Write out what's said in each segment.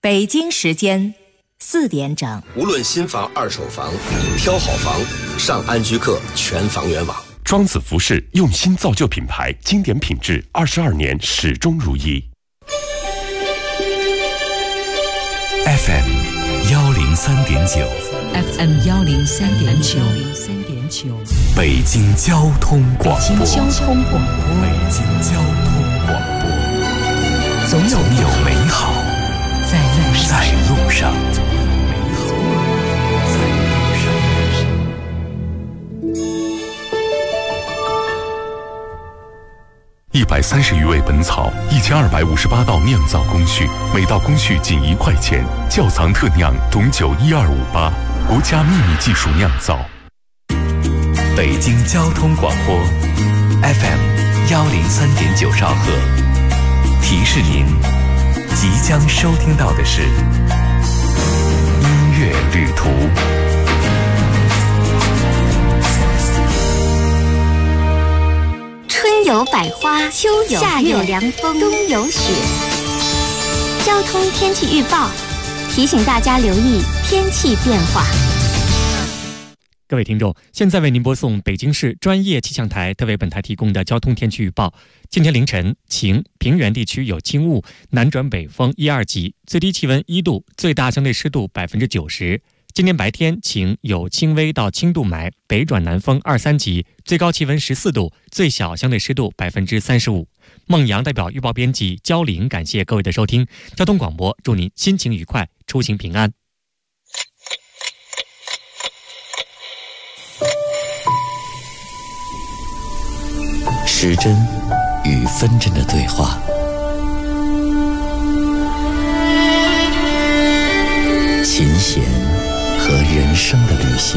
北京时间4点整。 无论新房、二手房，挑好房，上安居客全房源网。 庄子服饰用心造就品牌，经典品质，22年始终如一。 FM 103.9 FM 103.9 北京交通广播。 北京交通广播。 北京交通广播。总有美好在路上。130余味本草，1258道酿造工序，每道工序仅1块钱。窖藏特酿董酒1258，国家秘密技术酿造。北京交通广播 FM 103.9兆赫，提示您即将收听到的是音乐旅途。 春有百花，秋有夏有凉风，冬有雪。交通天气预报提醒大家留意天气变化。 各位听众，现在为您播送北京市专业气象台特为本台提供的交通天气预报。今天凌晨晴，平原地区有轻雾，南转北风1、2级，最低气温1度，最大相对湿度90%。今天白天晴，有轻微到轻度霾，北转南风2、3级，最高气温14度，最小相对湿度35%。孟阳代表预报编辑焦玲，感谢各位的收听。交通广播祝您心情愉快，出行平安。 时针与分针的对话，琴弦和人生的旅行，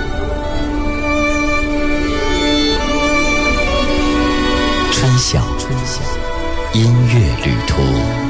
春晓音乐旅途。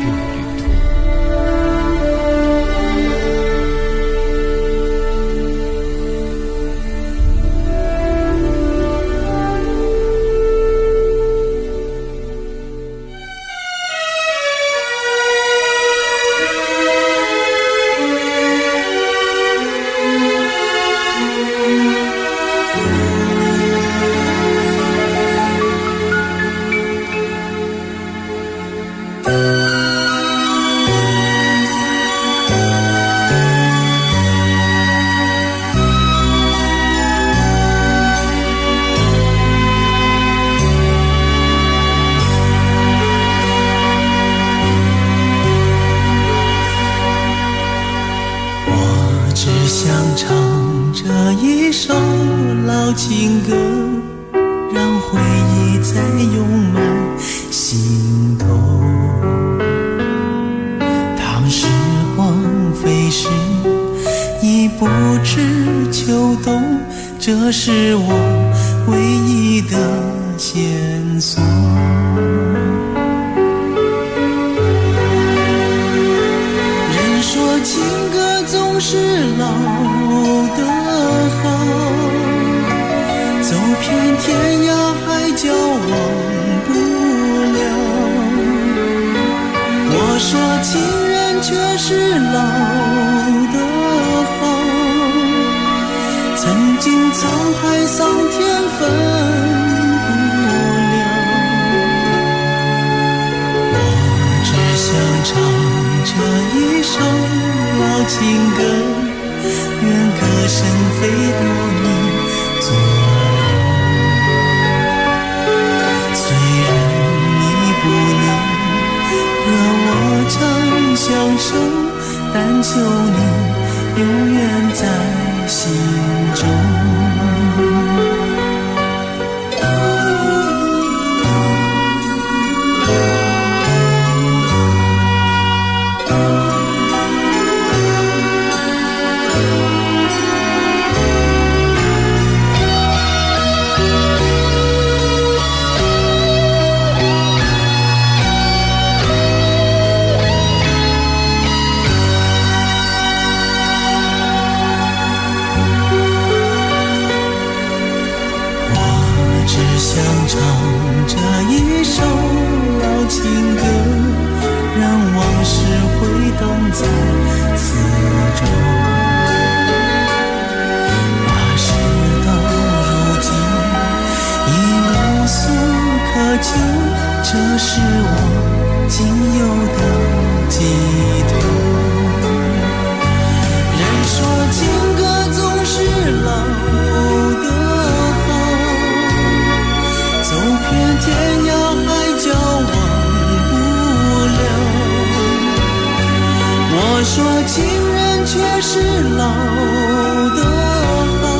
情歌让回忆再涌满心头，当时光飞逝已不知秋冬，这是我唯一的线索。人说情歌总是老的好，走遍天涯海角忘不了。我说情人却是老的好，曾经沧海桑田分不了。我只想唱这一首老情歌，愿歌声飞到你左右。虽然你不能和我长相守，但求你永远在心中。唱这一首老情歌， 让往事回荡在四周。那事到如今已无所可救，这是我仅有的寄托。人说情歌总是老的好，走遍天涯海角忘不了。我说情人却是老的好，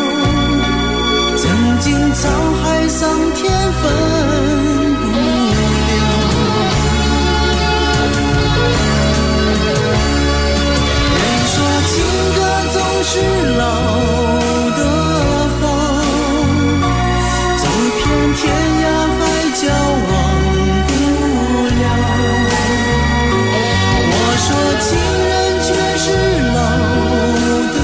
曾经沧海桑田分不了。人说情歌总是老的好，走遍天涯海角忘不了。我说情人却是老的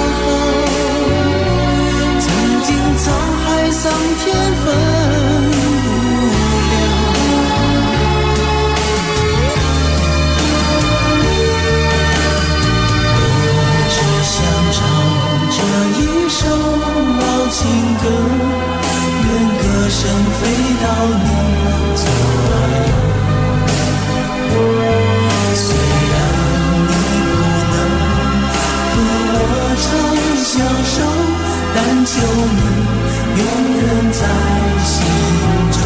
好，曾经沧海桑田分不了。我只想唱这一首老情歌，愿歌声飞到你左右。虽然你不能和我长相守，但求你永远在心中。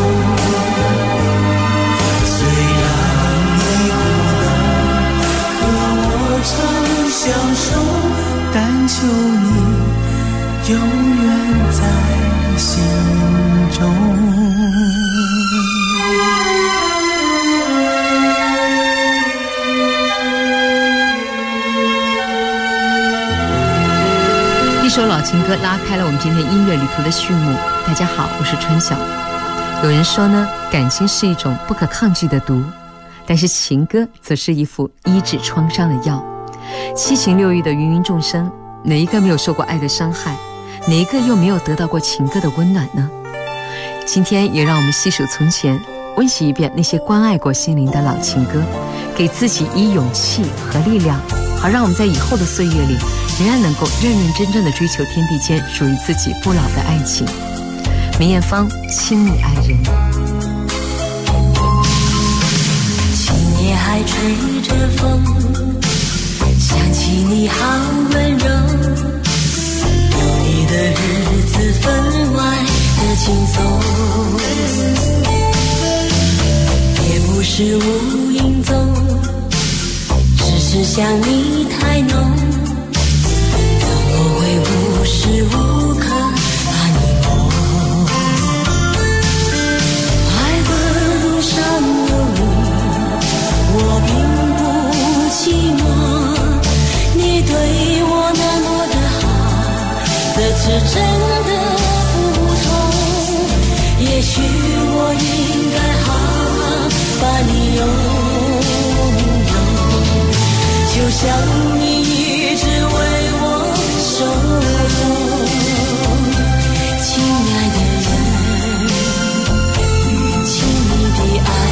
虽然你不能和我长相守，但求你永远在心中。 一首老情歌拉开了我们今天音乐旅途的序幕。大家好，我是春晓。有人说呢，感情是一种不可抗拒的毒，但是情歌则是一副医治创伤的药。七情六欲的芸芸众生，哪一个没有受过爱的伤害？哪一个又没有得到过情歌的温暖呢？今天也让我们细数从前，温习一遍那些关爱过心灵的老情歌，给自己以勇气和力量，好让我们在以后的岁月里仍然能够认认真真地追求天地间属于自己不老的爱情。梅艳芳，亲密爱人。 今夜还吹着风，想起你好温柔，有你的日子分外的轻松，也不是无影踪，只是想你太浓，怎么会无时无刻把你梦？爱的路上有你，我并不寂寞，你对我那么的好，这次真的不同，也许我应该好好把你拥有，就像你一直为我守候。亲爱的人，亲密的爱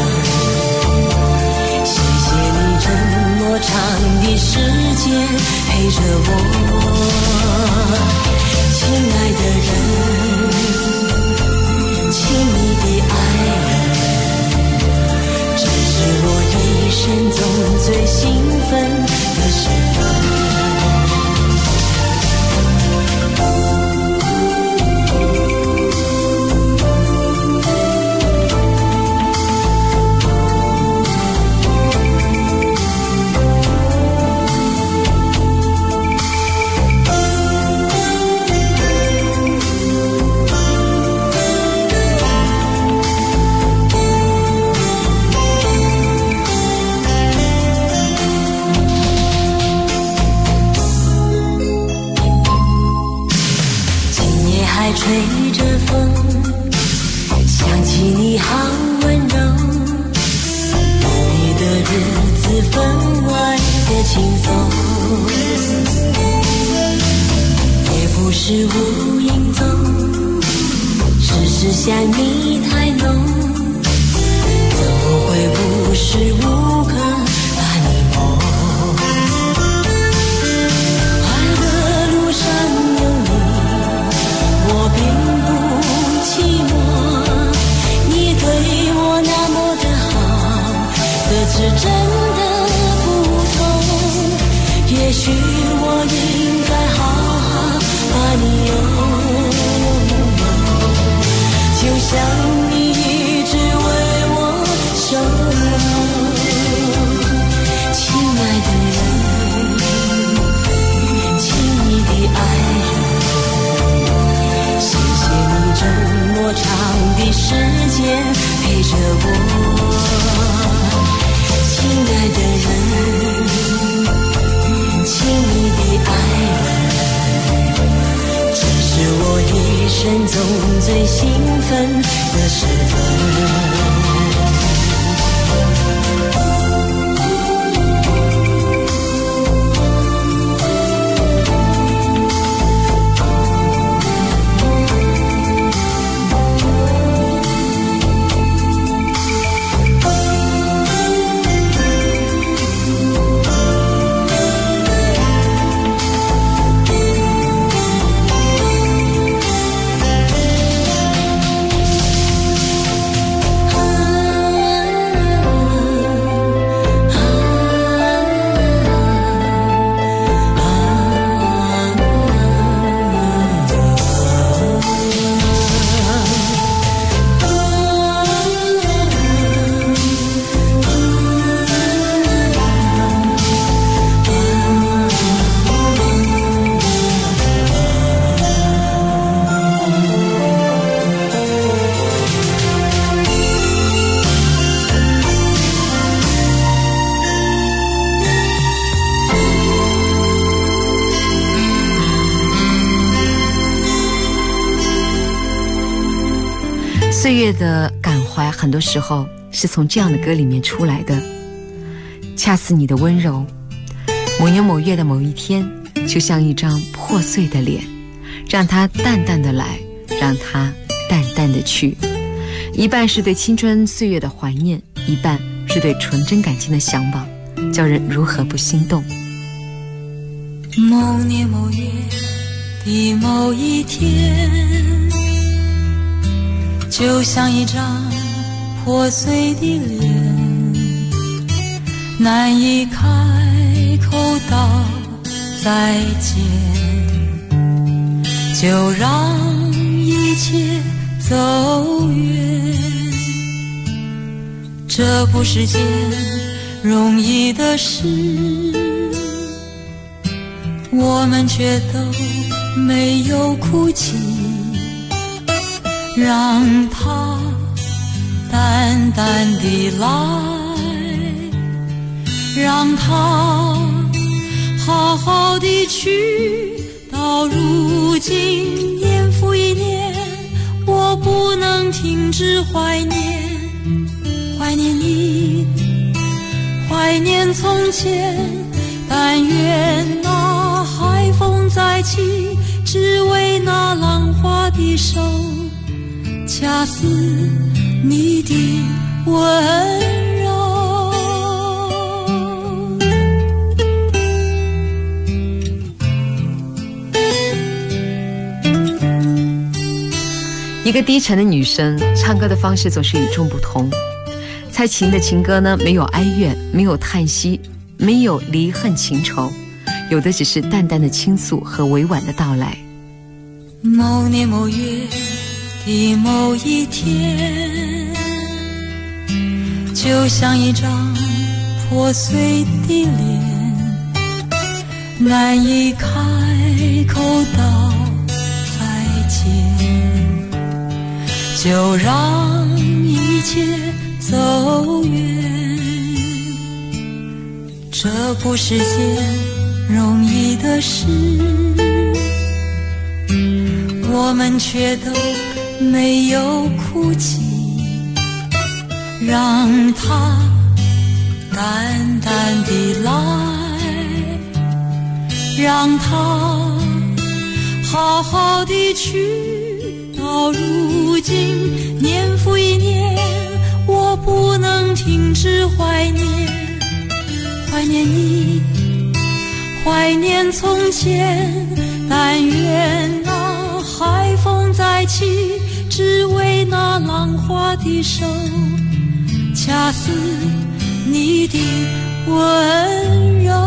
人，谢谢你这么长的时间陪着我。亲爱的人，亲密的爱人，这是我一生中最兴奋的时分。吹着风，想起你好温柔，有你的日子分外的轻松，也不是无影踪，只是想你太浓，怎么会无时无刻把你梦。爱的路上有你，我并不寂寞。你对我那么的好，这是真的不同。也许我应该好好把你拥有，就像你一直为我守候。亲爱的人，亲密的爱人，谢谢你这么长的时间陪着我。亲爱的人，亲密的爱人，这是我一生中最兴奋的时分。 岁月的感怀很多时候是从这样的歌里面出来的。恰似你的温柔，某年某月的某一天，就像一张破碎的脸，让它淡淡的来，让它淡淡的去。一半是对青春岁月的怀念，一半是对纯真感情的向往，叫人如何不心动。 某年某月的某一天，就像一张破碎的脸，难以开口道再见，就让一切走远。这不是件容易的事，我们却都没有哭泣，让它淡淡地来，让它好好地去。到如今年复一年，我不能停止怀念，怀念你，怀念从前。但愿那海风再起，只为那浪花的手，恰似你的温柔。 一个低沉的女生唱歌的方式总是与众不同。蔡琴的情歌呢，没有哀怨，没有叹息，没有离恨情仇，有的只是淡淡的倾诉和委婉的道来。 某年某月的某一天，就像一张破碎的脸，难以开口道再见，就让一切走远。这不是件容易的事，我们却都没有哭泣，让它淡淡地来，让它好好地去。到如今年复一年，我不能停止怀念，怀念你，怀念从前。但愿那海风再起，只为那浪花的手，恰似你的温柔。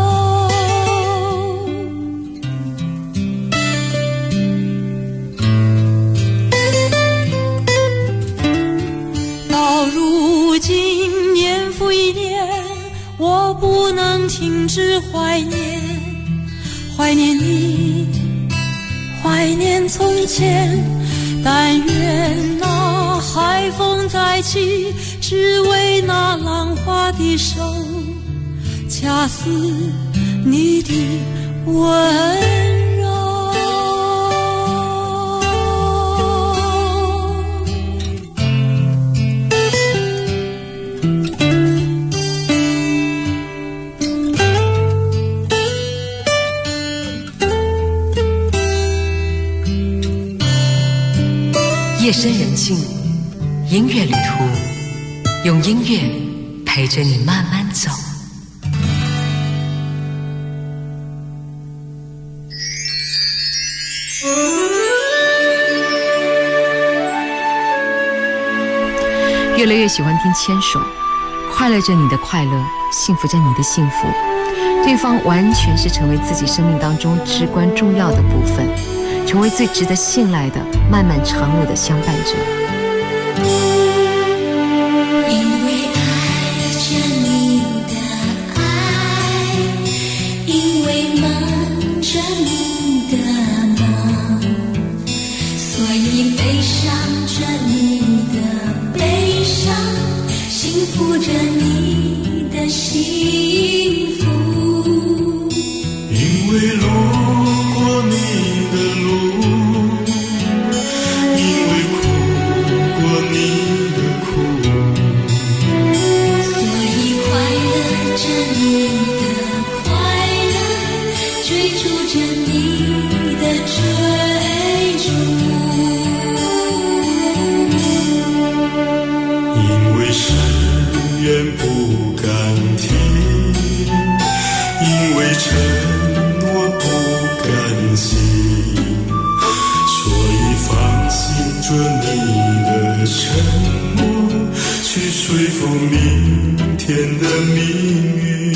到如今年复一年，我不能停止怀念，怀念你，怀念从前。但愿那海风再起，只为那浪花的手，恰似你的温柔。 夜深人静，音乐旅途，用音乐陪着你慢慢走。越来越喜欢听牵手，快乐着你的快乐，幸福着你的幸福，对方完全是成为自己生命当中至关重要的部分，成为最值得信赖的漫漫长路的相伴者。 因为爱着你的爱，因为梦着你的梦，所以悲伤着你的悲伤，幸福着你的幸福。 因为路过你的路，因为哭过你的苦， 所以快乐着你的快乐，追逐着你的追逐。 因为誓言不敢听，因为承诺不甘心，所以放心着你的沉默，去说服明天的命运。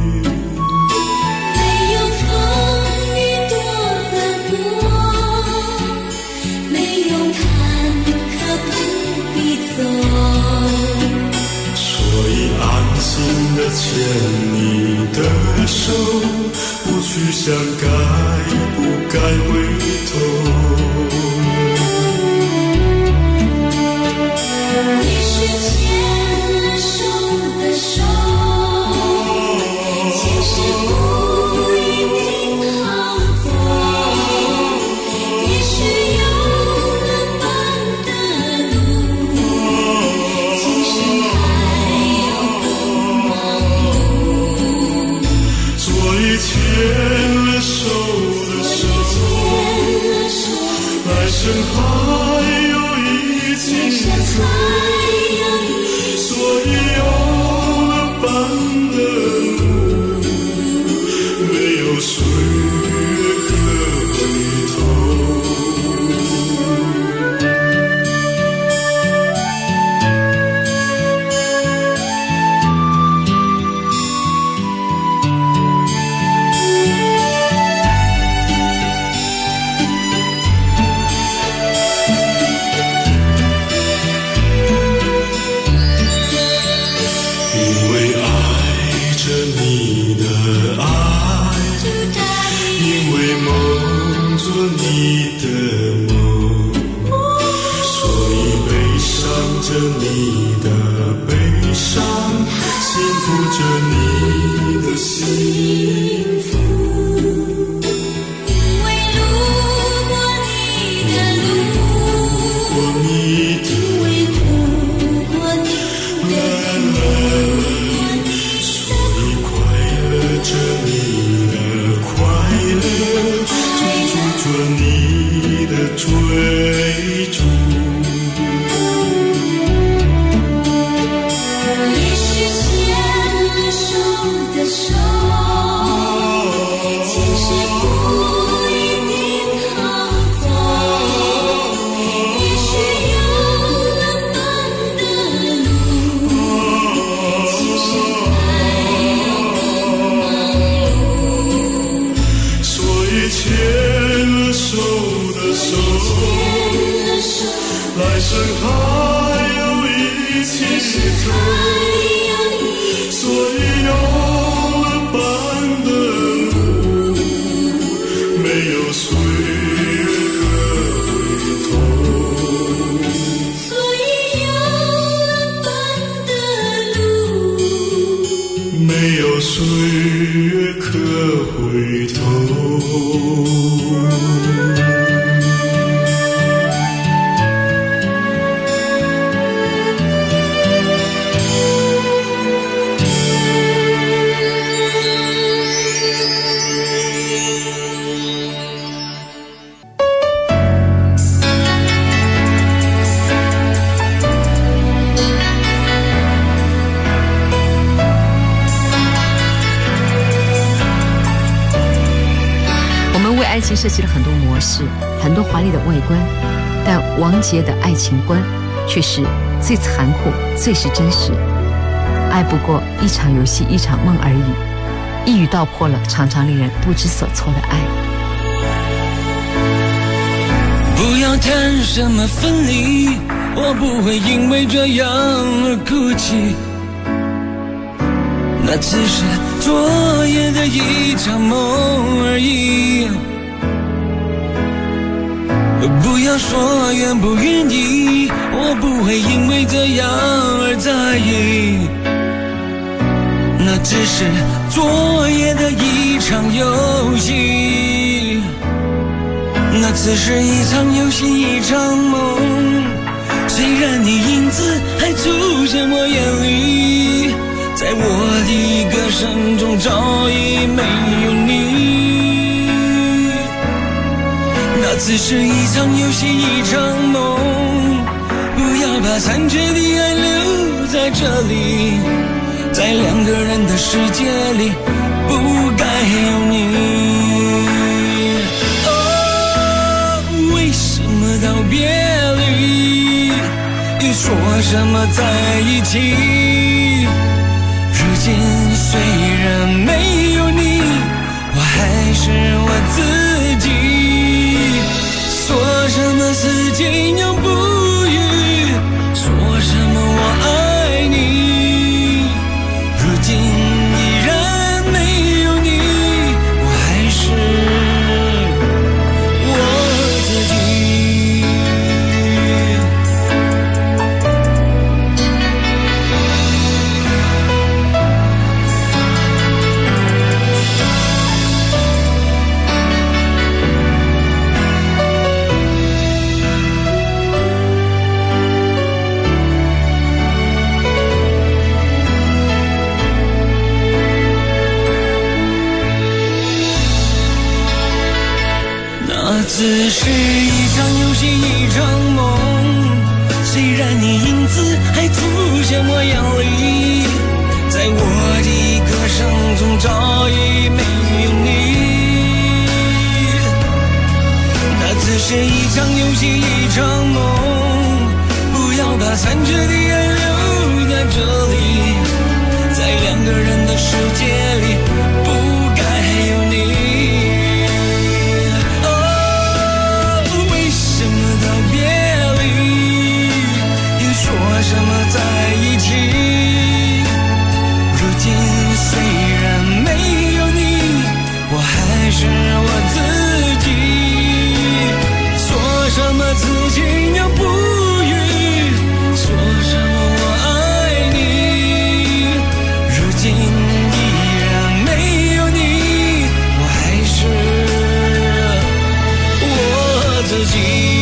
没有风雨躲得过，没有坎坷不必走， 所以安心的牵你的手，不去想该不该回头。 也许牵了手的手，其实不一定好走。也许有了伴的路，其实还有更忙碌。 所以牵了手的手，来生还有一起走。所以有了伴的路，没有岁月可回头。因为爱着你的爱，因为梦着你的梦，所以悲伤着你的悲伤，幸福着你的幸福。 因为路过你的路，因为哭过你的苦， 所以快乐着你的快乐，追逐着你的追逐。 经设计了很多模式，很多华丽的外观，但王杰的爱情观却是最残酷、最是真实。爱不过一场游戏，一场梦而已，一语道破了常常令人不知所措的爱。 不要谈什么分离，我不会因为这样而哭泣，那只是昨夜的一场梦而已。不要说愿不愿意，我不会因为这样而在意，那只是昨夜的一场游戏，那只是一场游戏一场梦。虽然你影子还出现我眼里，在我的歌声中早已没有你，那只是一场游戏一场梦。不要把残缺的爱留在这里，在两个人的世界里不该有你。为什么道别离，又说什么在一起，如今虽然没有你，我还是我自己。说什么此情永不渝，说什么我爱你，如今依然没有你，我还是我自己。只是一场游戏一场梦，虽然你影子还出现我眼里，在我的歌声中早已没有你，那只是一场游戏一场梦。不要把残缺的爱留在这里，在两个人的世界里不该有你。说什么在一起，如今虽然没有你，我还是我自己。说什么此情永不渝，说什么我爱你，如今依然没有你，我还是我自己。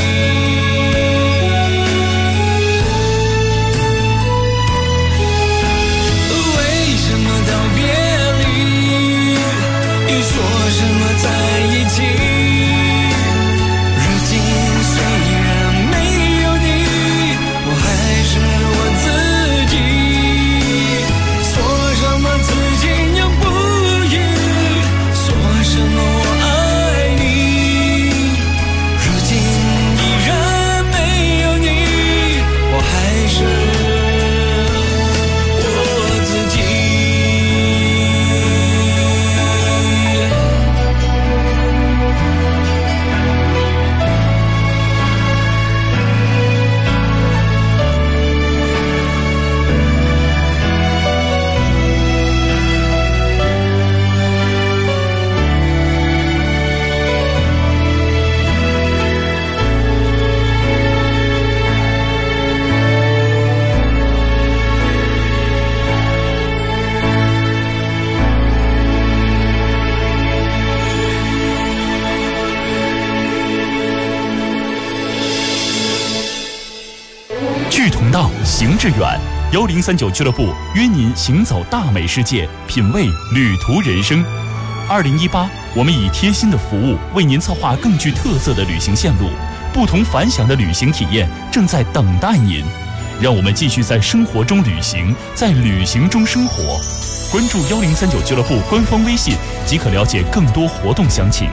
行致远，1039俱乐部约您行走大美世界，品味旅途人生。2018，我们以贴心的服务为您策划更具特色的旅行线路，不同凡响的旅行体验正在等待您。让我们继续在生活中旅行，在旅行中生活。关注1039俱乐部官方微信即可了解更多活动详情。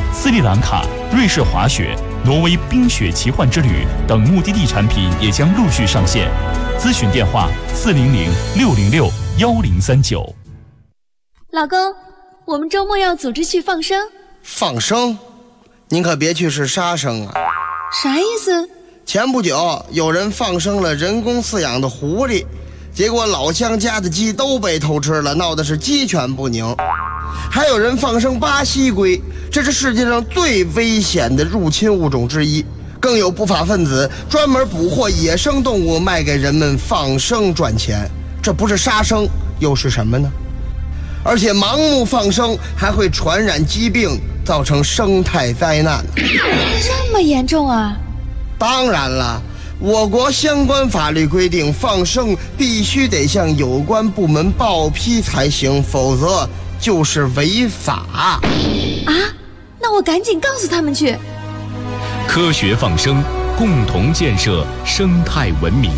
斯里兰卡、瑞士滑雪、挪威冰雪奇幻之旅等目的地产品也将陆续上线。咨询电话400-606-1039。 老公，我们周末要组织去放生。 放生？您可别去是杀生啊！ 啥意思？ 前不久有人放生了人工饲养的狐狸，结果老乡家的鸡都被偷吃了，闹得是鸡犬不宁。还有人放生巴西龟，这是世界上最危险的入侵物种之一。更有不法分子专门捕获野生动物卖给人们放生赚钱，这不是杀生又是什么呢？而且盲目放生还会传染疾病，造成生态灾难。 这么严重啊？ 当然了，我国相关法律规定，放生必须得向有关部门报批才行，否则就是违法。 啊？那我赶紧告诉他们去。 科学放生，共同建设生态文明。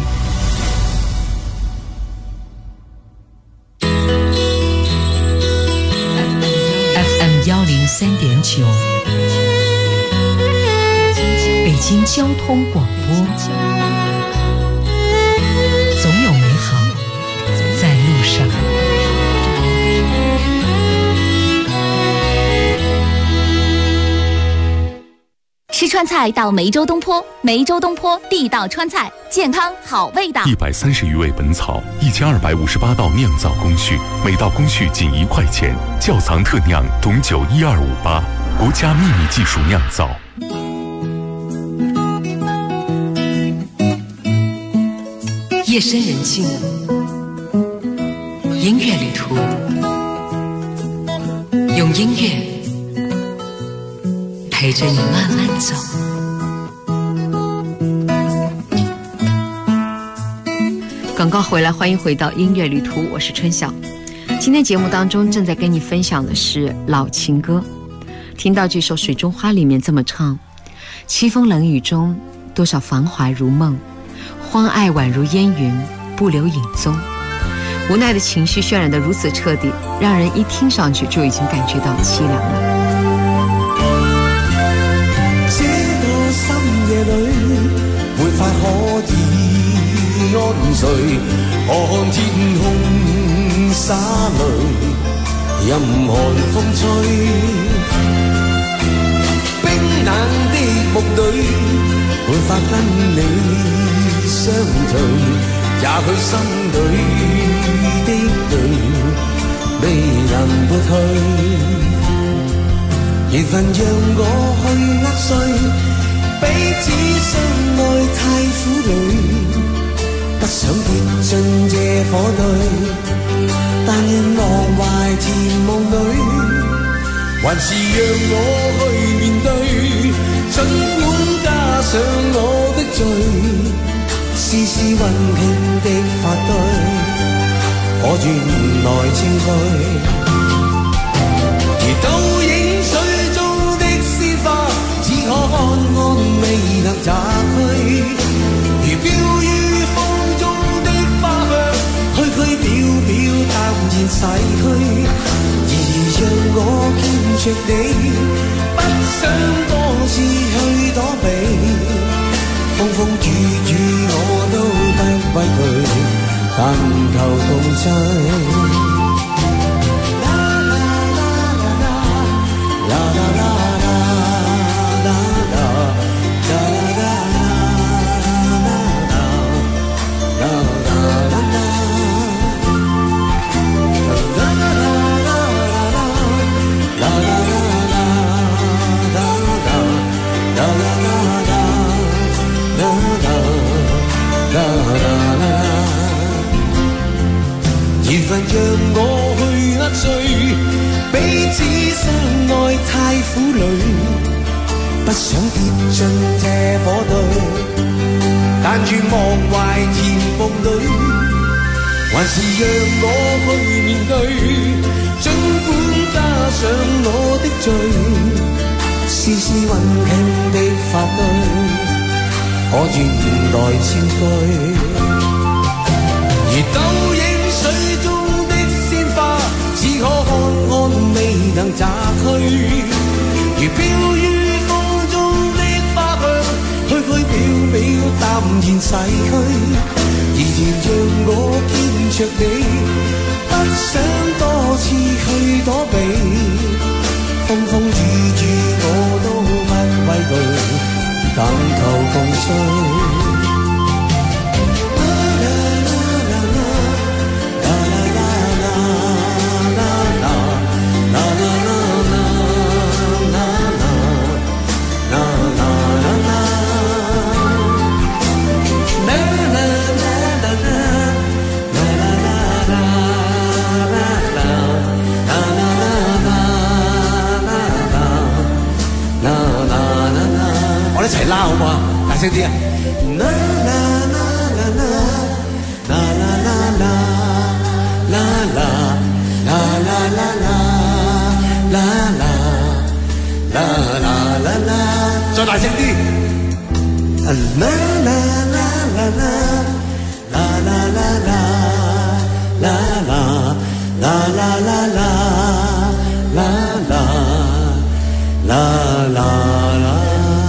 103.9，北京交通广播，总有美好在路上。 吃川菜到梅州东坡，梅州东坡地道川菜，健康好味道。 130余味本草，1258道酿造工序，每道工序仅1块钱，窖藏特酿董酒12588，国家秘密技术酿造。 夜深人静，音乐旅途，用音乐陪着你慢慢走。广告回来，欢迎回到音乐旅途，我是春晓。今天节目当中正在跟你分享的是老情歌。听到这首《水中花》里面这么唱：凄风冷雨中，多少繁华如梦，欢爱宛如烟云，不留影踪。无奈的情绪渲染得如此彻底，让人一听上去就已经感觉到凄凉了。 这个深夜里，没法可以安睡，看天空灑淚，任寒風吹，冰冷的木裏，沒法跟你相隨，也許心裏的淚未能抹去，緣分讓我去握碎，彼此相愛太苦累，不想跌進這火堆，但願忘懷甜夢裏，還是讓我去面對，儘管加上我的罪，絲絲溫馨的髮堆，可願來佔據，而倒影水中的鮮花，只可安安未能摘去，如飄於風中的花香，虛虛渺渺淡然逝去，然而讓我見着你，不想多次去躲避，風風雨雨我都不畏懼，但求共濟。緣分讓我去握碎，彼此相愛太苦累，不想跌進這火堆，但願忘懷甜夢裏，還是讓我去面對，儘管加上我的罪，絲絲溫馨的髮堆，可願來佔據，而倒影水中的鮮花，只可看看未能摘去，如飄逝去，而甜讓我見着你，不想多次去躲避，風風雨雨我都不畏懼，但求共睡。我哋一齊啦，好唔好啊？大聲啲啊！啦啦啦啦啦啦啦啦啦啦啦啦啦啦啦啦，再大聲啲！啦啦啦啦啦啦啦啦啦啦啦啦啦啦啦。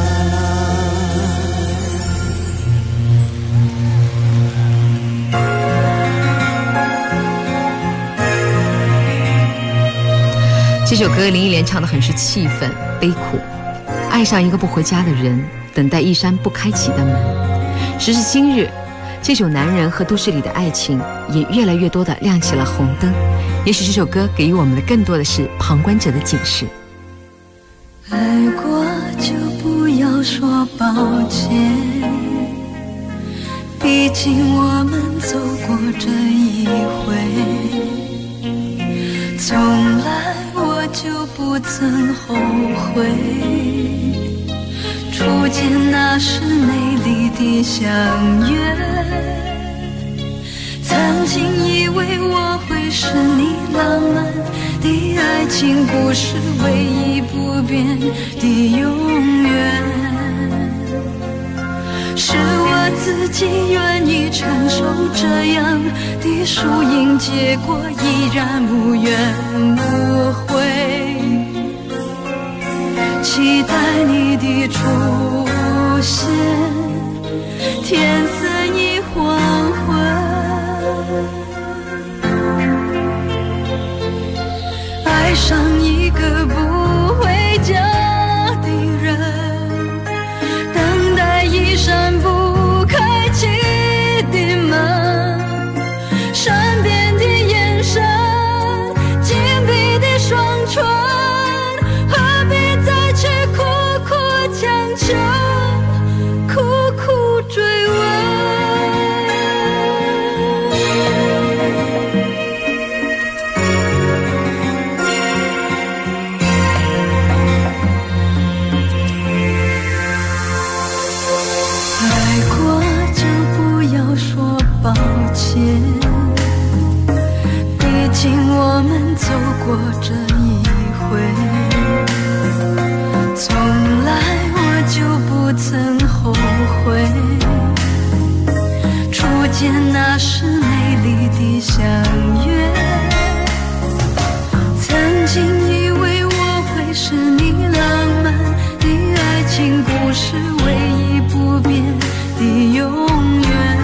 这首歌林忆莲唱得很是气愤悲苦，爱上一个不回家的人，等待一扇不开启的门。时至今日，这种男人和都市里的爱情也越来越多地亮起了红灯。也许这首歌给予我们的更多的是旁观者的警示。 爱过就不要说抱歉，毕竟我们走过这一回，从来我就不曾后悔，初见那时美丽的相约，曾经以为我会是你浪漫的爱情故事唯一不变的永远，是我自己愿意承受这样的输赢结果，依然无怨无悔，期待你的出现，天色已黄昏，爱上一个不回家的人，等待一扇不开启的门，善变的眼神，紧闭的双唇，何必再去苦苦强求，苦苦追问。毕竟我们走过这一回，从来我就不曾后悔，初见那时美丽的相约，曾经以为我会是你浪漫的爱情故事唯一不变的永远，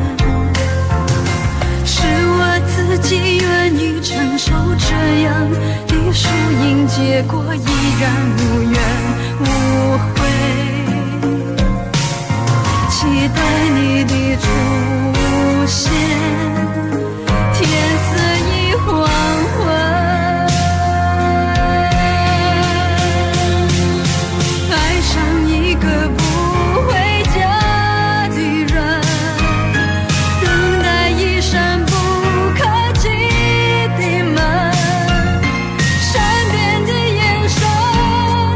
自己愿意承受这样的输赢结果，依然无怨无悔，期待你的出现，天色已黄昏，爱上一个不回家的人，等待一扇的门，善变的眼神，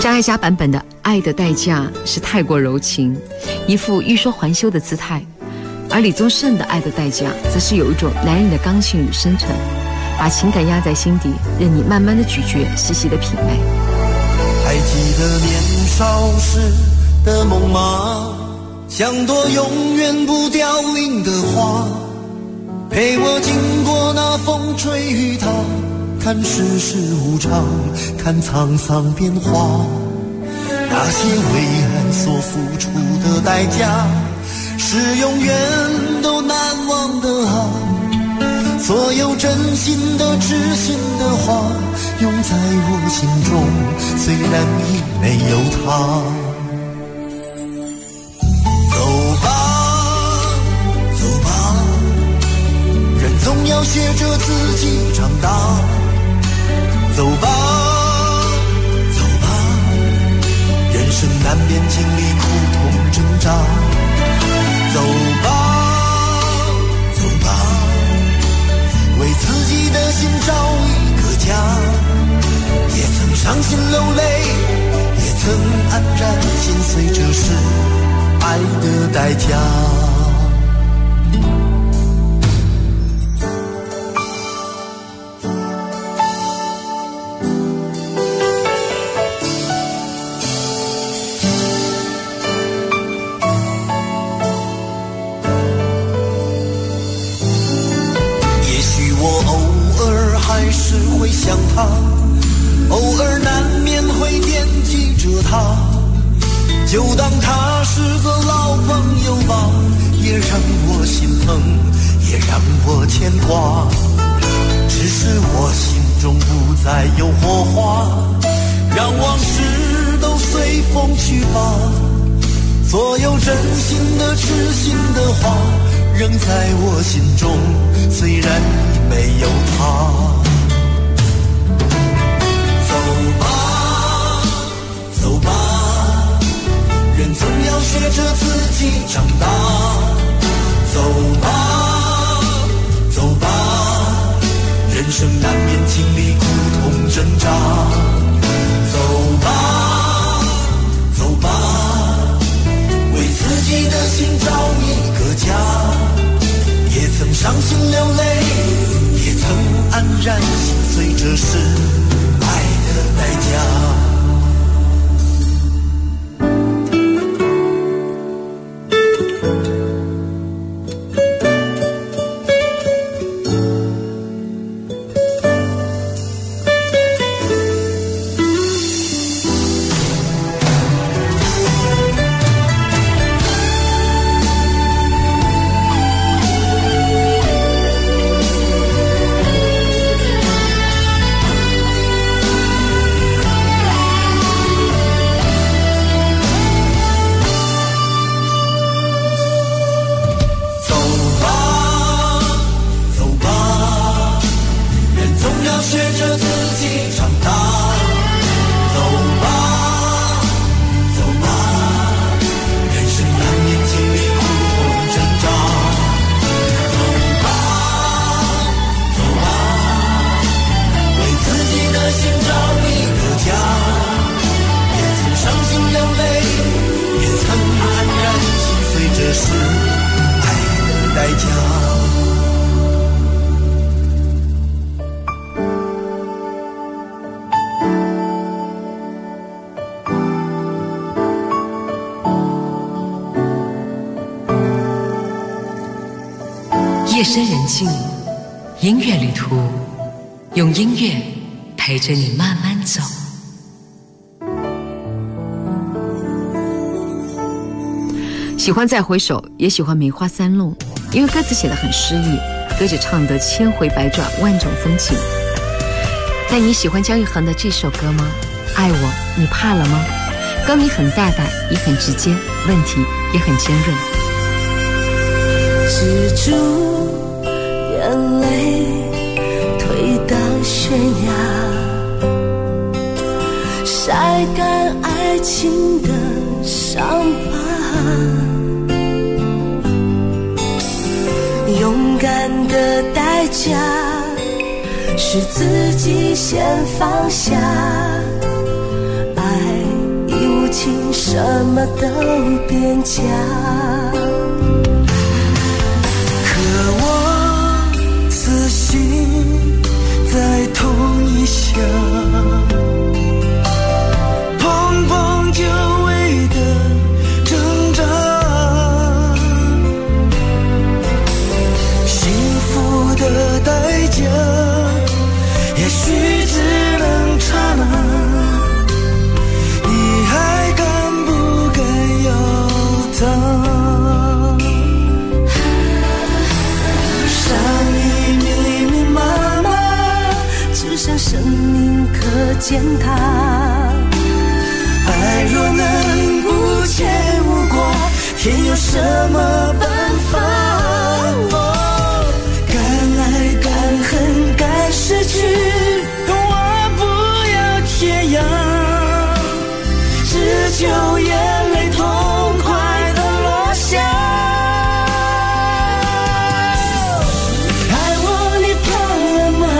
张艾嘉版本的《爱的代价》是太过柔情，一副欲说还休的姿态，而李宗盛的《爱的代价》则是有一种男人的刚性与深沉，把情感压在心底，任你慢慢的咀嚼，细细的品味。 还记得年少时的梦吗？像朵永远不凋零的花，陪我经过那风吹雨打，看世事无常，看沧桑变化。那些为爱所付出的代价，是永远都难忘的啊。所有真心的痴心的话，永在我心中，虽然已没有他。走吧走吧，人总要学着自己长大。走吧走吧，人生难免经历苦痛挣扎。走吧走吧，为自己的心找一个家。也曾伤心流泪，也曾黯然心碎，这是爱的代价。会想他，偶尔难免会惦记着他，就当他是个老朋友吧，也让我心疼，也让我牵挂。只是我心中不再有火花，让往事都随风去吧。所有真心的痴心的话，仍在我心中，虽然已没有他。走吧，人总要学着自己长大。走吧，走吧，人生难免经历苦痛挣扎。走吧，走吧，为自己的心找一个家。也曾伤心流泪，也曾黯然心碎，这是爱的代价。 夜深人静，音乐旅途，用音乐陪着你慢慢走。喜欢再回首，也喜欢梅花三弄，因为歌词写得很诗意，歌者唱得千回百转，万种风情。但你喜欢姜育恒的这首歌吗？爱我，你怕了吗？歌名很大胆，也很直接，问题也很尖锐。 止住眼泪，推到悬崖，晒干爱情的伤疤。勇敢的代价是自己先放下，爱情什么都变假。 可我死心在同一乡，碰碰久违的挣扎，幸福的代价也许只能刹那，你还敢不敢要它？伤已密密麻麻， 只剩生命可践踏。 爱若能无牵无挂，天有什么办法？敢爱敢恨敢失去，我不要天涯，只求眼泪痛快的落下。爱我你怕了吗？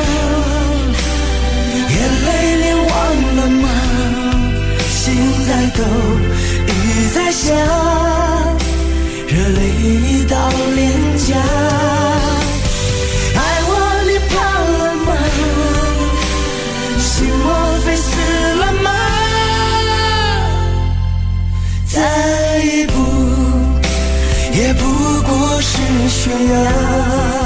眼泪脸忘了吗？心在抖，雨在下，热泪到脸颊。爱我你怕了吗？心莫非死了吗？再一步也不过是悬崖。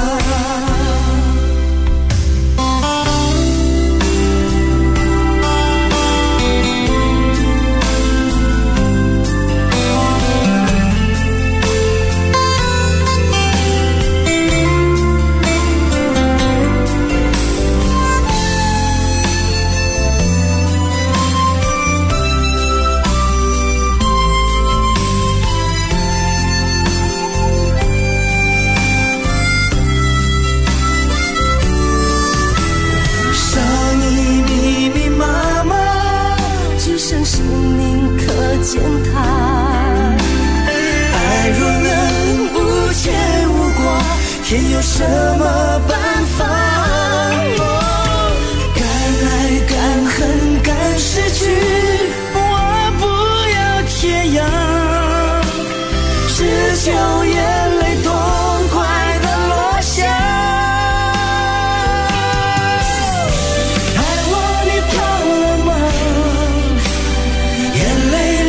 践踏， 爱若能无牵无挂，天有什么办法？敢爱敢恨敢失去，我不要天涯，只求眼泪痛快的落下。爱我你怕了吗？眼泪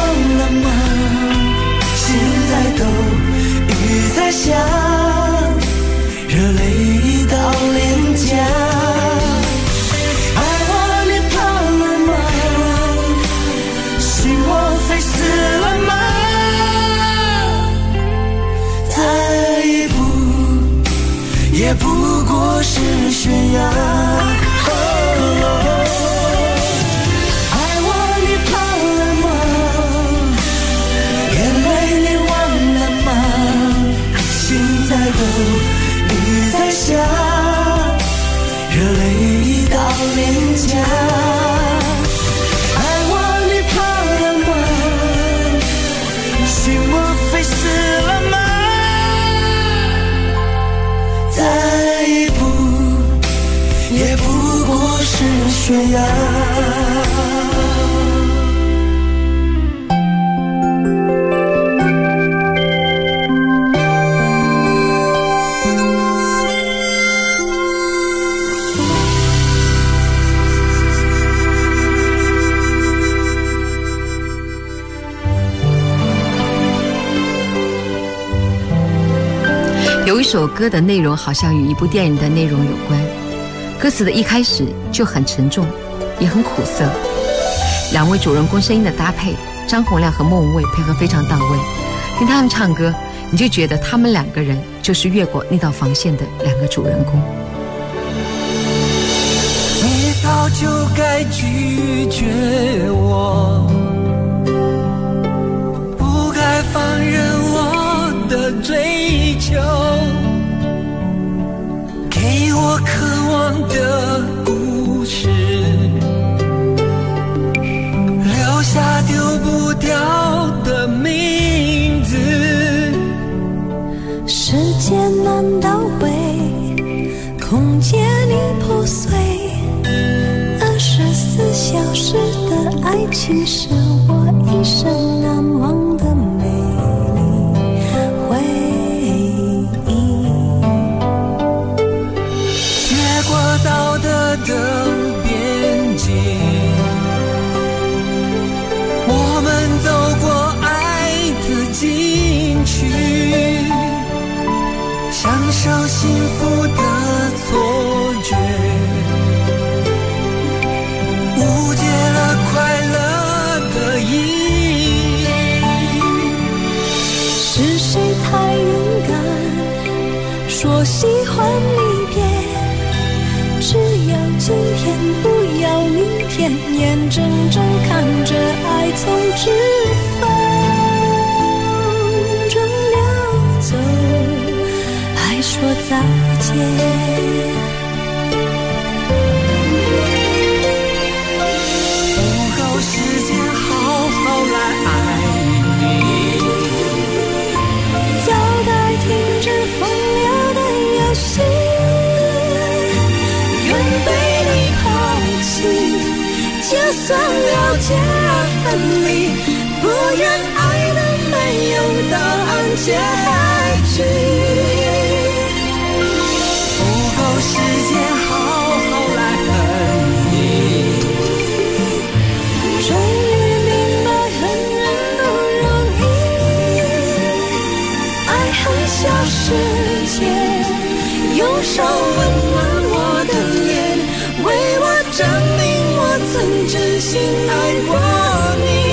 雨在下，热泪到脸颊。爱我你怕了吗？心莫非死了吗？再一步也不过是悬崖。雨在下，热泪到脸颊。爱我你怕了吗？心莫非死了吗？再一步也不过是悬崖。 有一首歌的内容好像与一部电影的内容有关，歌词的一开始就很沉重，也很苦涩。两位主人公声音的搭配，张洪量和莫文蔚配合非常到位。听他们唱歌，你就觉得他们两个人就是越过那道防线的两个主人公。 你早就该拒绝我，不该放任我的追求，给我渴望的故事，留下丢不掉的名字。 时间难倒回，空间已破碎，24小时的爱情是我一生难忘的美丽回忆。 越过道德的边界，我们走过爱的禁区，享受幸福的错觉，误解了快乐的意义。 是谁太勇敢，说喜欢离别，只要今天不要明天，眼睁睁看着爱从指缝中流走，还说再见。不够时间好好来爱你，早该停止风流的游戏，愿被你抛弃，就算了解而分离，不愿爱的没有答案结局。不够时间好好来恨你，终于明白恨人不容易，爱恨消失前，用手温暖我的脸，为我证明我曾真心爱过你。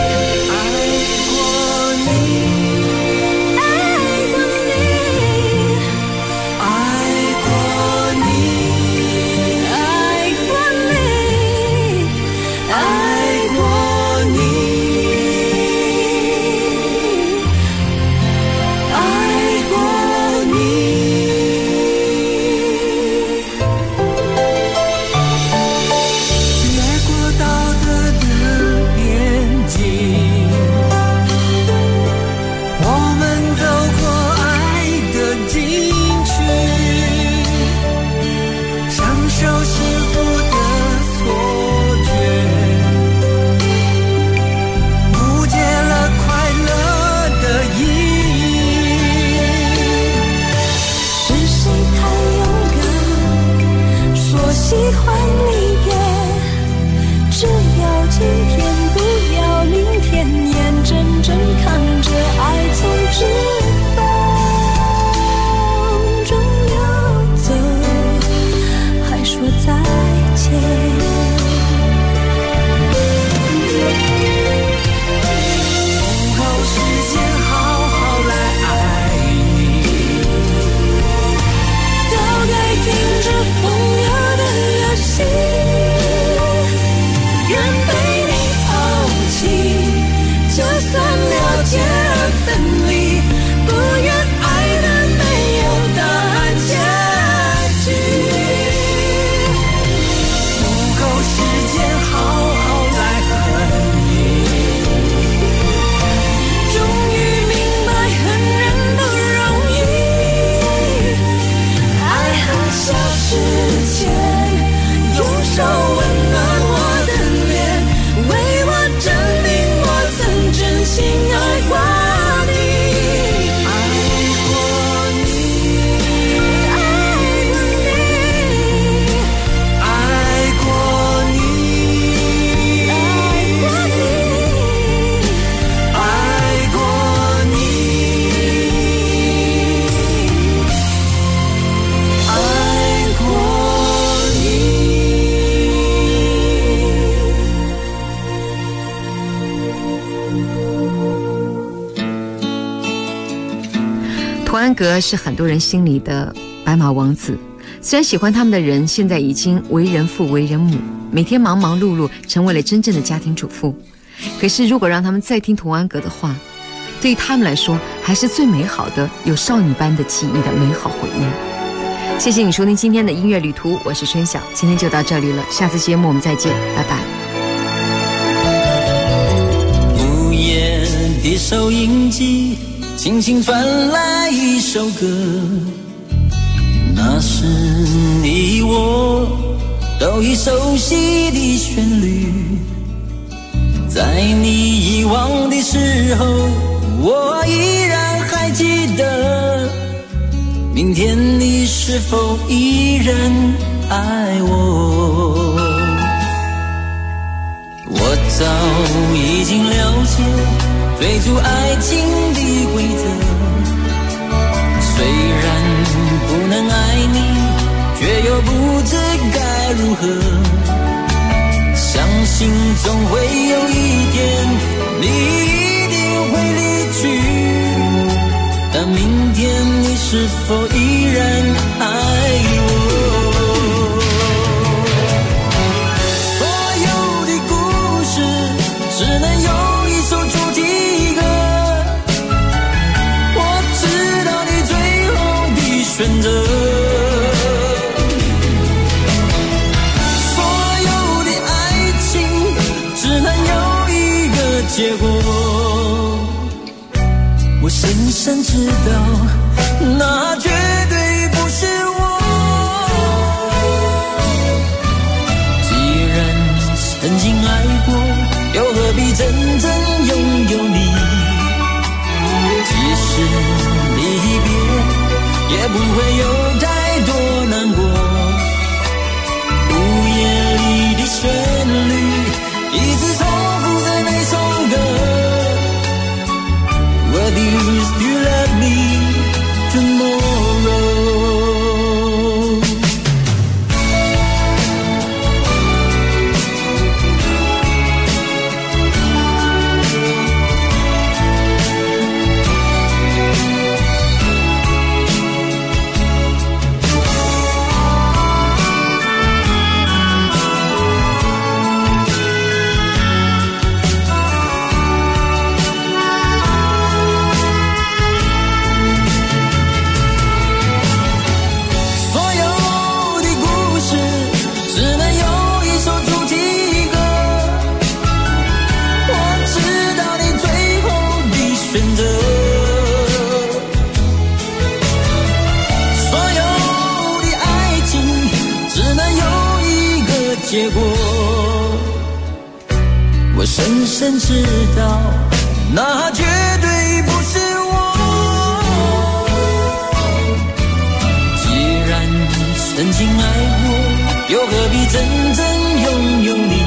喜欢离别，只要今天不要明天，眼睁睁看着爱从指缝中流走，还说再见。不够时间好好来爱你，早该停止风流的游戏，愿被你抛弃，就算了解而分离，不愿爱的没有答案结局。不够时间好好来恨你，终于明白恨人不容易，爱恨消失前，用手温暖我的脸，为我证明我曾真心爱过你，爱过你，爱过你，爱过你，爱过你，爱过你。 童安格是很多人心里的白马王子，虽然喜欢他们的人现在已经为人父为人母，每天忙忙碌碌，成为了真正的家庭主妇，可是如果让他们再听童安格的话，对于他们来说还是最美好的，有少女般的记忆的美好回忆。谢谢你收听今天的音乐旅途，我是春晓，今天就到这里了，下次节目我们再见，拜拜。 午夜的收音机轻轻传来一首歌，那是你我都已熟悉的旋律， 在你遗忘的时候，我依然还记得，明天你是否依然爱我？我早已经了解追逐爱情的规则，虽然不能爱你，却又不知该如何。相信总会有一天你一定会离去，但明天你是否依然爱我？所有的故事只能有一首主题歌，我知道你最后的选择。结果我深深知道，那绝对不是我。既然曾经爱过，又何必真正拥有你？即使离别，也不会有太多难过。午夜里的旋律一直重复着那首歌。Will you still love me tomorrow? 结果我深深知道，那绝对不是我。既然曾经爱过，又何必真正拥有你？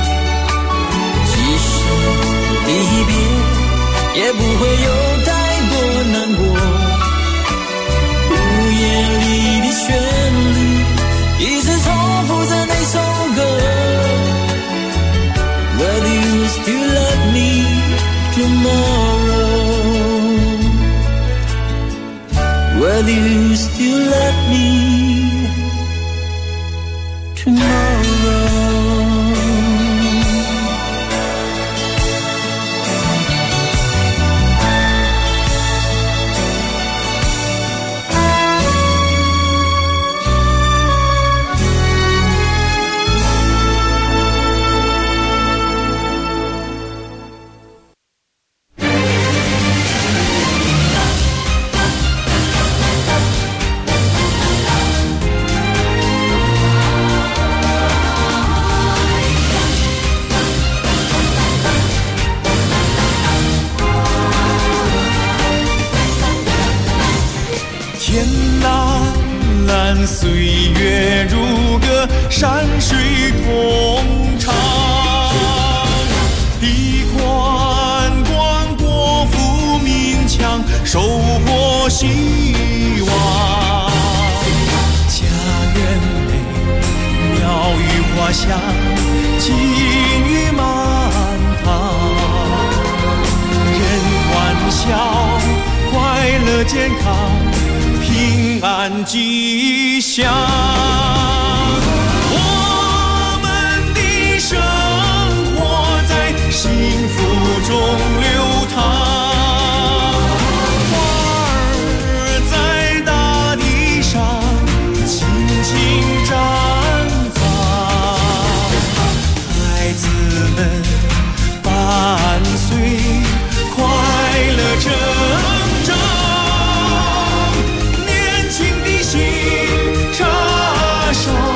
即使离别，也不会有太多难过。午夜里的旋律一直重复着那首歌。Will you still love me tomorrow? Will you still love me tomorrow? 岁月如歌，山水同唱。地宽广，国富民强，收获希望。家园美，鸟语花香，金玉满堂。人欢笑，快乐健康，平安吉祥。我们的生活在幸福中流淌。沙沙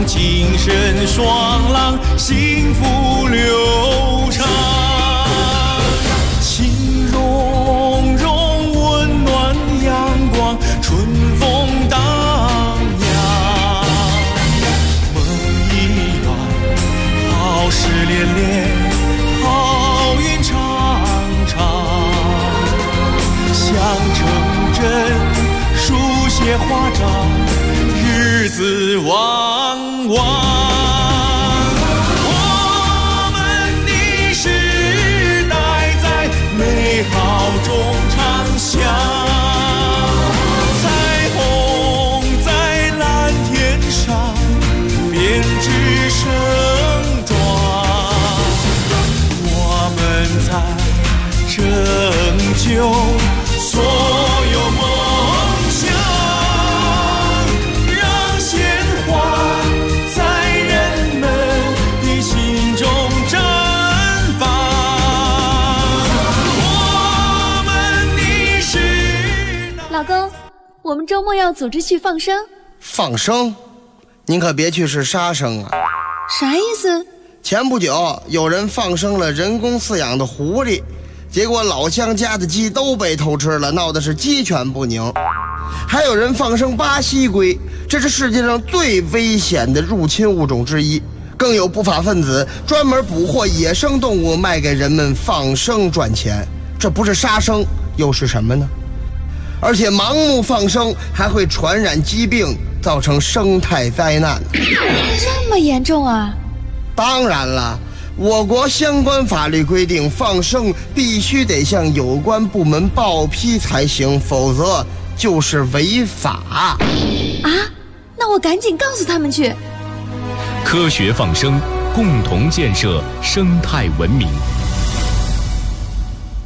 情深双浪，幸福流长。情融融，温暖阳光，春风荡漾。梦一段，好事连连，好运常常。想成真，书写华章，日子旺旺。我们的时代在美好中长响，彩虹在蓝天上编织盛装。我们在拯救所有梦想，让鲜花在人们的心中绽放。我们的时代。 老公，我们周末要组织去放生。 放生？您可别去是杀生啊！ 啥意思？ 前不久有人放生了人工饲养的狐狸，结果老乡家的鸡都被偷吃了，闹得是鸡犬不宁。还有人放生巴西龟，这是世界上最危险的入侵物种之一。更有不法分子专门捕获野生动物卖给人们放生赚钱，这不是杀生又是什么呢？而且盲目放生还会传染疾病，造成生态灾难。 这么严重啊？ 当然了，我国相关法律规定，放生必须得向有关部门报批才行，否则就是违法。 啊？那我赶紧告诉他们去。 科学放生，共同建设生态文明。